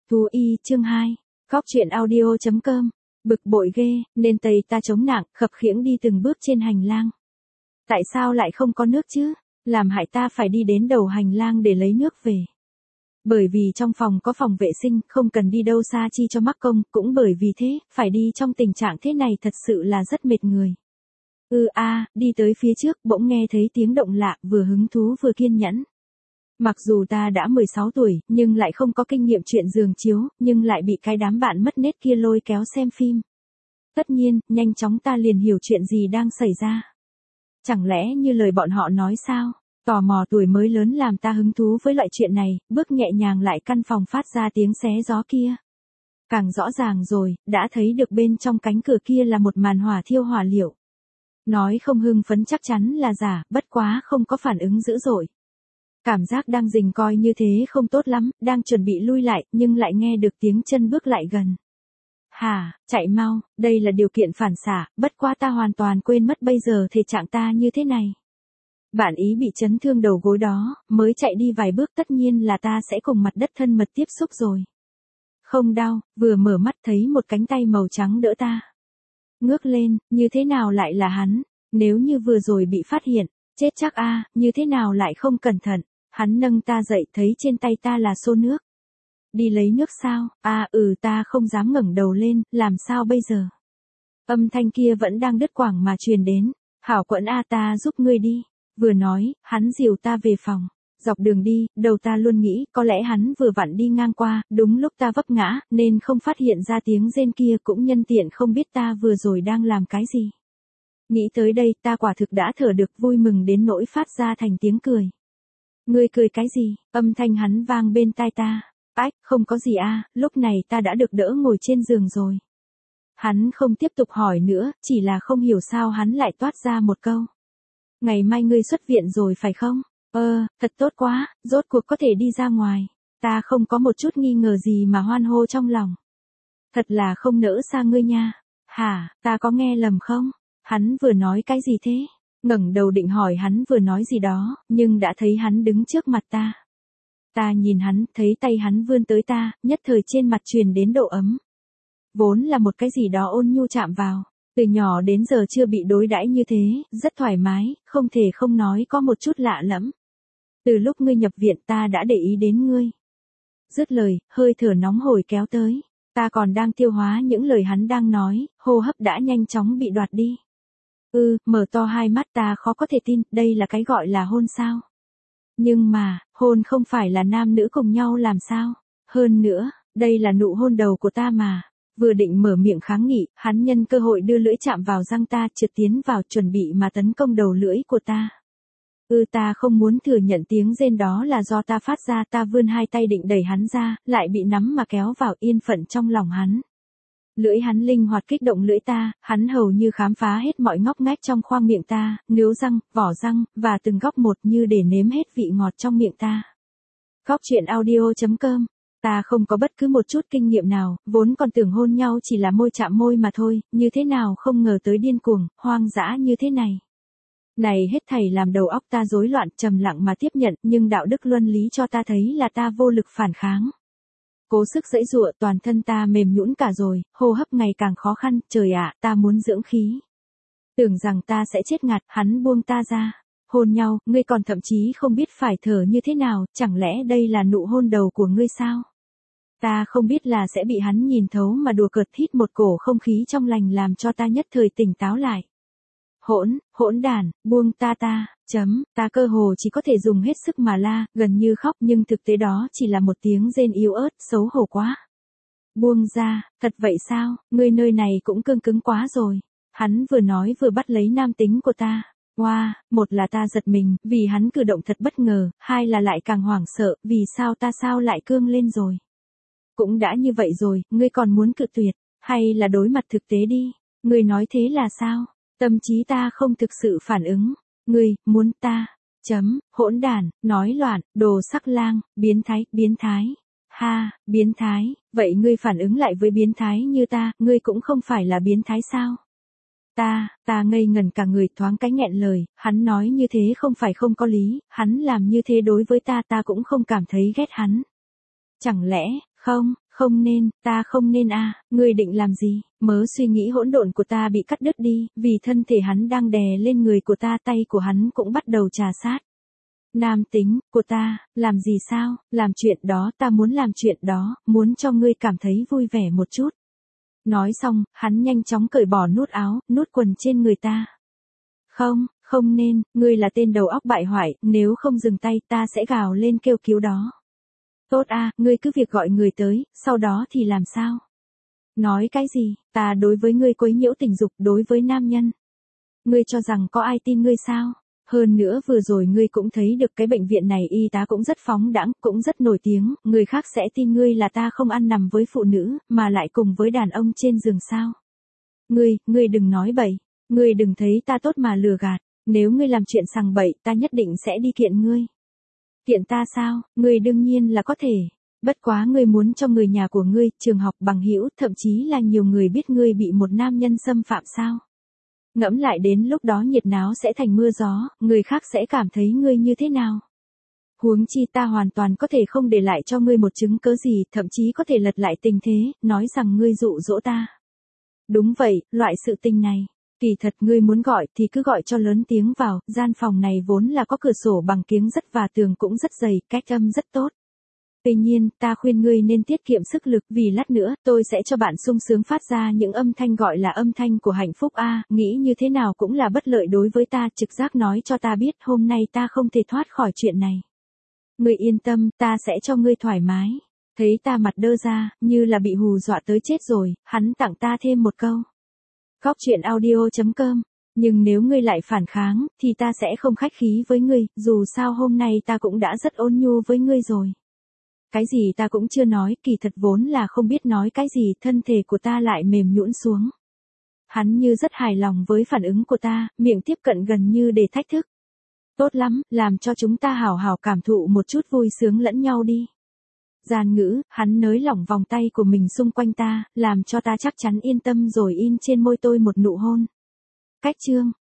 Thú y chương 2. Góc truyện audio.com. Bực bội ghê, nên tay ta chống nặng, khập khiễng đi từng bước trên hành lang. Tại sao lại không có nước chứ? Làm hại ta phải đi đến đầu hành lang để lấy nước về. Bởi vì trong phòng có phòng vệ sinh, không cần đi đâu xa chi cho mắc công, cũng bởi vì thế, phải đi trong tình trạng thế này thật sự là rất mệt người. Đi tới phía trước, bỗng nghe thấy tiếng động lạ, vừa hứng thú vừa kiên nhẫn. Mặc dù ta đã 16 tuổi, nhưng lại không có kinh nghiệm chuyện giường chiếu, nhưng lại bị cái đám bạn mất nết kia lôi kéo xem phim. Tất nhiên, nhanh chóng ta liền hiểu chuyện gì đang xảy ra. Chẳng lẽ như lời bọn họ nói sao? Tò mò tuổi mới lớn làm ta hứng thú với loại chuyện này, bước nhẹ nhàng lại căn phòng phát ra tiếng xé gió kia. Càng rõ ràng rồi, đã thấy được bên trong cánh cửa kia là một màn hỏa thiêu hỏa liệu. Nói không hưng phấn chắc chắn là giả, bất quá không có phản ứng dữ dội. Cảm giác đang rình coi như thế không tốt lắm, đang chuẩn bị lui lại, nhưng lại nghe được tiếng chân bước lại gần. Chạy mau, đây là điều kiện phản xạ, bất quá ta hoàn toàn quên mất bây giờ thể trạng ta như thế này. Bạn ý bị chấn thương đầu gối đó, mới chạy đi vài bước tất nhiên là ta sẽ cùng mặt đất thân mật tiếp xúc rồi. Không đau, vừa mở mắt thấy một cánh tay màu trắng đỡ ta. Ngước lên, như thế nào lại là hắn, nếu như vừa rồi bị phát hiện, chết chắc như thế nào lại không cẩn thận. Hắn nâng ta dậy thấy trên tay ta là xô nước. Đi lấy nước sao? Ta không dám ngẩng đầu lên, làm sao bây giờ? Âm thanh kia vẫn đang đứt quãng mà truyền đến. Hảo Quẫn ta giúp ngươi đi. Vừa nói, hắn dìu ta về phòng. Dọc đường đi, đầu ta luôn nghĩ có lẽ hắn vừa vặn đi ngang qua, đúng lúc ta vấp ngã, nên không phát hiện ra tiếng rên kia cũng nhân tiện không biết ta vừa rồi đang làm cái gì. Nghĩ tới đây ta quả thực đã thở được vui mừng đến nỗi phát ra thành tiếng cười. Ngươi cười cái gì? Âm thanh hắn vang bên tai ta. Không có gì lúc này ta đã được đỡ ngồi trên giường rồi. Hắn không tiếp tục hỏi nữa, chỉ là không hiểu sao hắn lại toát ra một câu. Ngày mai ngươi xuất viện rồi phải không? Thật tốt quá, rốt cuộc có thể đi ra ngoài. Ta không có một chút nghi ngờ gì mà hoan hô trong lòng. Thật là không nỡ xa ngươi nha. Ta có nghe lầm không? Hắn vừa nói cái gì thế? Ngẩng đầu định hỏi hắn vừa nói gì đó, nhưng đã thấy hắn đứng trước mặt ta. Ta nhìn hắn, thấy tay hắn vươn tới ta, nhất thời trên mặt truyền đến độ ấm. Vốn là một cái gì đó ôn nhu chạm vào, từ nhỏ đến giờ chưa bị đối đãi như thế, rất thoải mái, không thể không nói có một chút lạ lẫm. Từ lúc ngươi nhập viện ta đã để ý đến ngươi. Dứt lời, hơi thở nóng hổi kéo tới, ta còn đang tiêu hóa những lời hắn đang nói, hô hấp đã nhanh chóng bị đoạt đi. Mở to hai mắt ta khó có thể tin, đây là cái gọi là hôn sao? Nhưng mà, hôn không phải là nam nữ cùng nhau làm sao? Hơn nữa, đây là nụ hôn đầu của ta mà. Vừa định mở miệng kháng nghị, hắn nhân cơ hội đưa lưỡi chạm vào răng ta, trượt tiến vào chuẩn bị mà tấn công đầu lưỡi của ta. Ta không muốn thừa nhận tiếng rên đó là do ta phát ra, ta vươn hai tay định đẩy hắn ra, lại bị nắm mà kéo vào yên phận trong lòng hắn. Lưỡi hắn linh hoạt kích động lưỡi ta, hắn hầu như khám phá hết mọi ngóc ngách trong khoang miệng ta, nướu răng, vỏ răng, và từng góc một như để nếm hết vị ngọt trong miệng ta. Góc truyện audio.com. Ta không có bất cứ một chút kinh nghiệm nào, vốn còn tưởng hôn nhau chỉ là môi chạm môi mà thôi, như thế nào không ngờ tới điên cuồng, hoang dã như thế này. Này hết thảy làm đầu óc ta rối loạn, trầm lặng mà tiếp nhận, nhưng đạo đức luân lý cho ta thấy là ta vô lực phản kháng. Cố sức giãy giụa, toàn thân ta mềm nhũn cả rồi, hô hấp ngày càng khó khăn, trời ạ, ta muốn dưỡng khí. Tưởng rằng ta sẽ chết ngạt, hắn buông ta ra. Hôn nhau, ngươi còn thậm chí không biết phải thở như thế nào, chẳng lẽ đây là nụ hôn đầu của ngươi sao? Ta không biết là sẽ bị hắn nhìn thấu mà đùa cợt, hít một cổ không khí trong lành làm cho ta nhất thời tỉnh táo lại. Hỗn đản, buông ta. Ta cơ hồ chỉ có thể dùng hết sức mà la, gần như khóc, nhưng thực tế đó chỉ là một tiếng rên yếu ớt, xấu hổ quá. Buông ra, thật vậy sao, ngươi nơi này cũng cương cứng quá rồi. Hắn vừa nói vừa bắt lấy nam tính của ta. Một là ta giật mình, vì hắn cử động thật bất ngờ, hai là lại càng hoảng sợ, vì sao lại cương lên rồi. Cũng đã như vậy rồi, ngươi còn muốn cự tuyệt, hay là đối mặt thực tế đi, ngươi nói thế là sao? Tâm trí ta không thực sự phản ứng. Ngươi, muốn ta. Hỗn đản, nói loạn, đồ sắc lang, biến thái. Biến thái, vậy ngươi phản ứng lại với biến thái như ta, ngươi cũng không phải là biến thái sao? Ta ngây ngẩn cả người, thoáng cái nghẹn lời, hắn nói như thế không phải không có lý, hắn làm như thế đối với ta cũng không cảm thấy ghét hắn. Chẳng lẽ, Không nên, ta không nên à, ngươi định làm gì? Mớ suy nghĩ hỗn độn của ta bị cắt đứt đi, vì thân thể hắn đang đè lên người của ta, tay của hắn cũng bắt đầu trà sát. Nam tính, của ta, làm gì sao, làm chuyện đó, ta muốn làm chuyện đó, muốn cho ngươi cảm thấy vui vẻ một chút. Nói xong, hắn nhanh chóng cởi bỏ nút áo, nút quần trên người ta. Không, không nên, ngươi là tên đầu óc bại hoại, nếu không dừng tay ta sẽ gào lên kêu cứu đó. Tốt à, ngươi cứ việc gọi người tới, sau đó thì làm sao? Nói cái gì, ta đối với ngươi quấy nhiễu tình dục đối với nam nhân. Ngươi cho rằng có ai tin ngươi sao? Hơn nữa vừa rồi ngươi cũng thấy được cái bệnh viện này y tá cũng rất phóng đãng, cũng rất nổi tiếng, người khác sẽ tin ngươi là ta không ăn nằm với phụ nữ, mà lại cùng với đàn ông trên giường sao? Ngươi đừng nói bậy, ngươi đừng thấy ta tốt mà lừa gạt, nếu ngươi làm chuyện sằng bậy ta nhất định sẽ đi kiện ngươi. Kiện ta sao, ngươi đương nhiên là có thể. Bất quá ngươi muốn cho người nhà của ngươi, trường học, bằng hữu, thậm chí là nhiều người biết ngươi bị một nam nhân xâm phạm sao? Ngẫm lại đến lúc đó nhiệt náo sẽ thành mưa gió, người khác sẽ cảm thấy ngươi như thế nào? Huống chi ta hoàn toàn có thể không để lại cho ngươi một chứng cớ gì, thậm chí có thể lật lại tình thế, nói rằng ngươi dụ dỗ ta. Đúng vậy, loại sự tình này. Kỳ thật ngươi muốn gọi thì cứ gọi cho lớn tiếng vào, gian phòng này vốn là có cửa sổ bằng kiếng rất và tường cũng rất dày, cách âm rất tốt. Tuy nhiên, ta khuyên ngươi nên tiết kiệm sức lực vì lát nữa tôi sẽ cho bạn sung sướng phát ra những âm thanh gọi là âm thanh của hạnh phúc a, nghĩ như thế nào cũng là bất lợi đối với ta, trực giác nói cho ta biết hôm nay ta không thể thoát khỏi chuyện này. Ngươi yên tâm, ta sẽ cho ngươi thoải mái. Thấy ta mặt đơ ra, như là bị hù dọa tới chết rồi, hắn tặng ta thêm một câu. Góc truyện audio.com. Nhưng nếu ngươi lại phản kháng, thì ta sẽ không khách khí với ngươi, dù sao hôm nay ta cũng đã rất ôn nhu với ngươi rồi. Cái gì ta cũng chưa nói, kỳ thật vốn là không biết nói cái gì, thân thể của ta lại mềm nhũn xuống. Hắn như rất hài lòng với phản ứng của ta, miệng tiếp cận gần như để thách thức. Tốt lắm, làm cho chúng ta hào hào cảm thụ một chút vui sướng lẫn nhau đi. Gian ngữ, hắn nới lỏng vòng tay của mình xung quanh ta, làm cho ta chắc chắn yên tâm rồi in trên môi tôi một nụ hôn. Cách chương